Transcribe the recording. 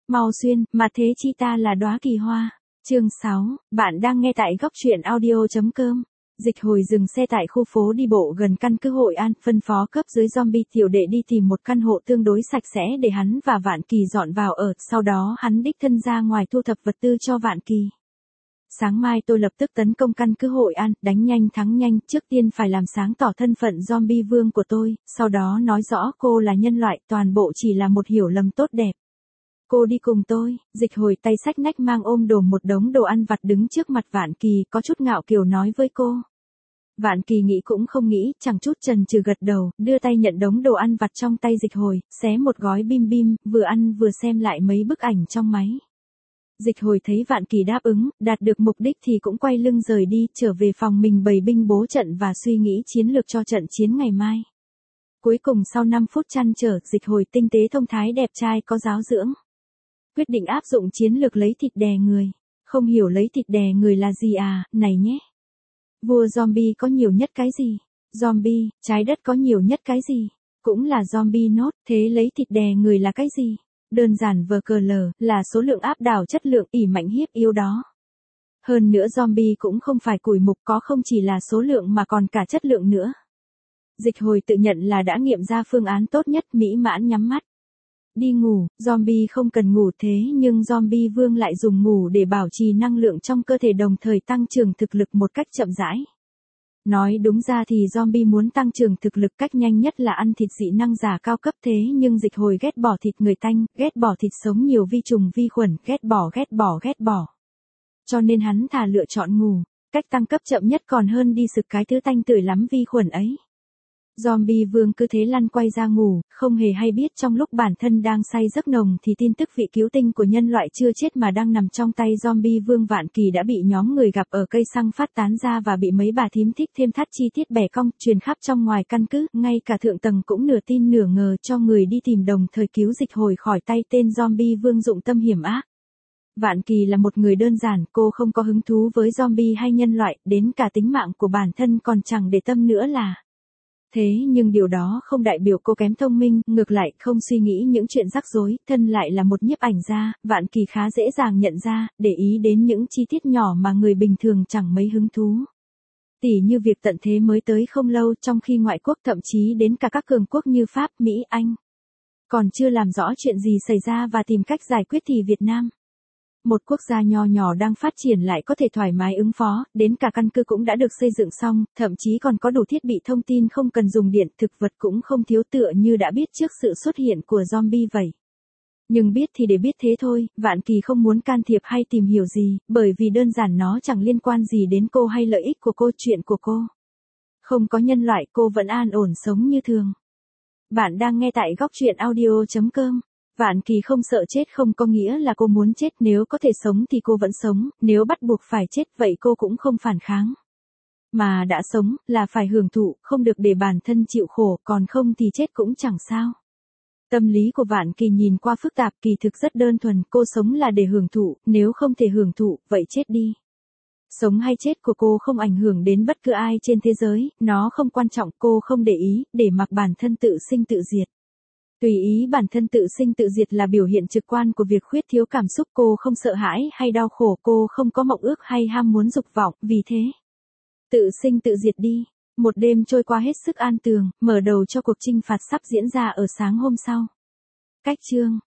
Mau xuyên, mà thế chi ta là đóa kỳ hoa. Chương 6, bạn đang nghe tại góc truyện audio.com. Dịch Hồi dừng xe tại khu phố đi bộ gần căn cứ Hội An, phân phó cấp dưới zombie tiểu đệ đi tìm một căn hộ tương đối sạch sẽ để hắn và Vạn Kỳ dọn vào ở, sau đó hắn đích thân ra ngoài thu thập vật tư cho Vạn Kỳ. Sáng mai tôi lập tức tấn công căn cứ Hội An, đánh nhanh thắng nhanh, trước tiên phải làm sáng tỏ thân phận zombie vương của tôi, sau đó nói rõ cô là nhân loại, toàn bộ chỉ là một hiểu lầm tốt đẹp. Cô đi cùng tôi. Dịch Hồi tay xách nách mang ôm đồm một đống đồ ăn vặt đứng trước mặt Vạn Kỳ, có chút ngạo kiều nói với cô. Vạn Kỳ nghĩ cũng không nghĩ, chẳng chút chần chừ gật đầu, đưa tay nhận đống đồ ăn vặt trong tay Dịch Hồi, xé một gói bim bim, vừa ăn vừa xem lại mấy bức ảnh trong máy. Dịch Hồi thấy Vạn Kỳ đáp ứng, đạt được mục đích thì cũng quay lưng rời đi, trở về phòng mình bày binh bố trận và suy nghĩ chiến lược cho trận chiến ngày mai. Cuối cùng sau 5 phút trăn trở, Dịch Hồi tinh tế thông thái đẹp trai có giáo dưỡng. Quyết định áp dụng chiến lược lấy thịt đè người. Không hiểu lấy thịt đè người là gì à, này nhé. Vua zombie có nhiều nhất cái gì? Zombie, trái đất có nhiều nhất cái gì? Cũng là zombie nốt, thế lấy thịt đè người là cái gì? Đơn giản vờ cờ lờ, là số lượng áp đảo chất lượng ỷ mạnh hiếp yếu đó. Hơn nữa zombie cũng không phải cùi mục, có không chỉ là số lượng mà còn cả chất lượng nữa. Dịch Hồi tự nhận là đã nghiệm ra phương án tốt nhất, mỹ mãn nhắm mắt. Đi ngủ, zombie không cần ngủ thế nhưng zombie vương lại dùng ngủ để bảo trì năng lượng trong cơ thể đồng thời tăng trưởng thực lực một cách chậm rãi. Nói đúng ra thì zombie muốn tăng trưởng thực lực cách nhanh nhất là ăn thịt dị năng giả cao cấp thế nhưng Dịch Hồi ghét bỏ thịt người tanh, ghét bỏ thịt sống nhiều vi trùng vi khuẩn, ghét bỏ. Cho nên hắn thà lựa chọn ngủ, cách tăng cấp chậm nhất còn hơn đi sực cái thứ tanh tưởi lắm vi khuẩn ấy. Zombie vương cứ thế lăn quay ra ngủ, không hề hay biết trong lúc bản thân đang say giấc nồng thì tin tức vị cứu tinh của nhân loại chưa chết mà đang nằm trong tay zombie vương Vạn Kỳ đã bị nhóm người gặp ở cây xăng phát tán ra và bị mấy bà thím thích thêm thắt chi tiết bẻ cong, truyền khắp trong ngoài căn cứ, ngay cả thượng tầng cũng nửa tin nửa ngờ cho người đi tìm đồng thời cứu Dịch Hồi khỏi tay tên zombie vương dụng tâm hiểm ác. Vạn Kỳ là một người đơn giản, cô không có hứng thú với zombie hay nhân loại, đến cả tính mạng của bản thân còn chẳng để tâm nữa là. Thế nhưng điều đó không đại biểu cô kém thông minh, ngược lại không suy nghĩ những chuyện rắc rối, thân lại là một nhiếp ảnh gia, Vạn Kỳ khá dễ dàng nhận ra, để ý đến những chi tiết nhỏ mà người bình thường chẳng mấy hứng thú. Tỉ như việc tận thế mới tới không lâu trong khi ngoại quốc thậm chí đến cả các cường quốc như Pháp, Mỹ, Anh. Còn chưa làm rõ chuyện gì xảy ra và tìm cách giải quyết thì Việt Nam. Một quốc gia nho nhỏ đang phát triển lại có thể thoải mái ứng phó, đến cả căn cứ cũng đã được xây dựng xong, thậm chí còn có đủ thiết bị thông tin không cần dùng điện, thực vật cũng không thiếu tựa như đã biết trước sự xuất hiện của zombie vậy. Nhưng biết thì để biết thế thôi, Vạn Kỳ không muốn can thiệp hay tìm hiểu gì, bởi vì đơn giản nó chẳng liên quan gì đến cô hay lợi ích của cô, chuyện của cô. Không có nhân loại cô vẫn an ổn sống như thường. Bạn đang nghe tại góc truyện audio.com. Vạn Kỳ không sợ chết không có nghĩa là cô muốn chết, nếu có thể sống thì cô vẫn sống, nếu bắt buộc phải chết vậy cô cũng không phản kháng. Mà đã sống, là phải hưởng thụ, không được để bản thân chịu khổ, còn không thì chết cũng chẳng sao. Tâm lý của Vạn Kỳ nhìn qua phức tạp, kỳ thực rất đơn thuần, cô sống là để hưởng thụ, nếu không thể hưởng thụ, vậy chết đi. Sống hay chết của cô không ảnh hưởng đến bất cứ ai trên thế giới, nó không quan trọng, cô không để ý, để mặc bản thân tự sinh tự diệt. Tùy ý bản thân tự sinh tự diệt là biểu hiện trực quan của việc khuyết thiếu cảm xúc, cô không sợ hãi hay đau khổ, cô không có mộng ước hay ham muốn dục vọng, vì thế. Tự sinh tự diệt đi. Một đêm trôi qua hết sức an tường, mở đầu cho cuộc chinh phạt sắp diễn ra ở sáng hôm sau. Cách chương.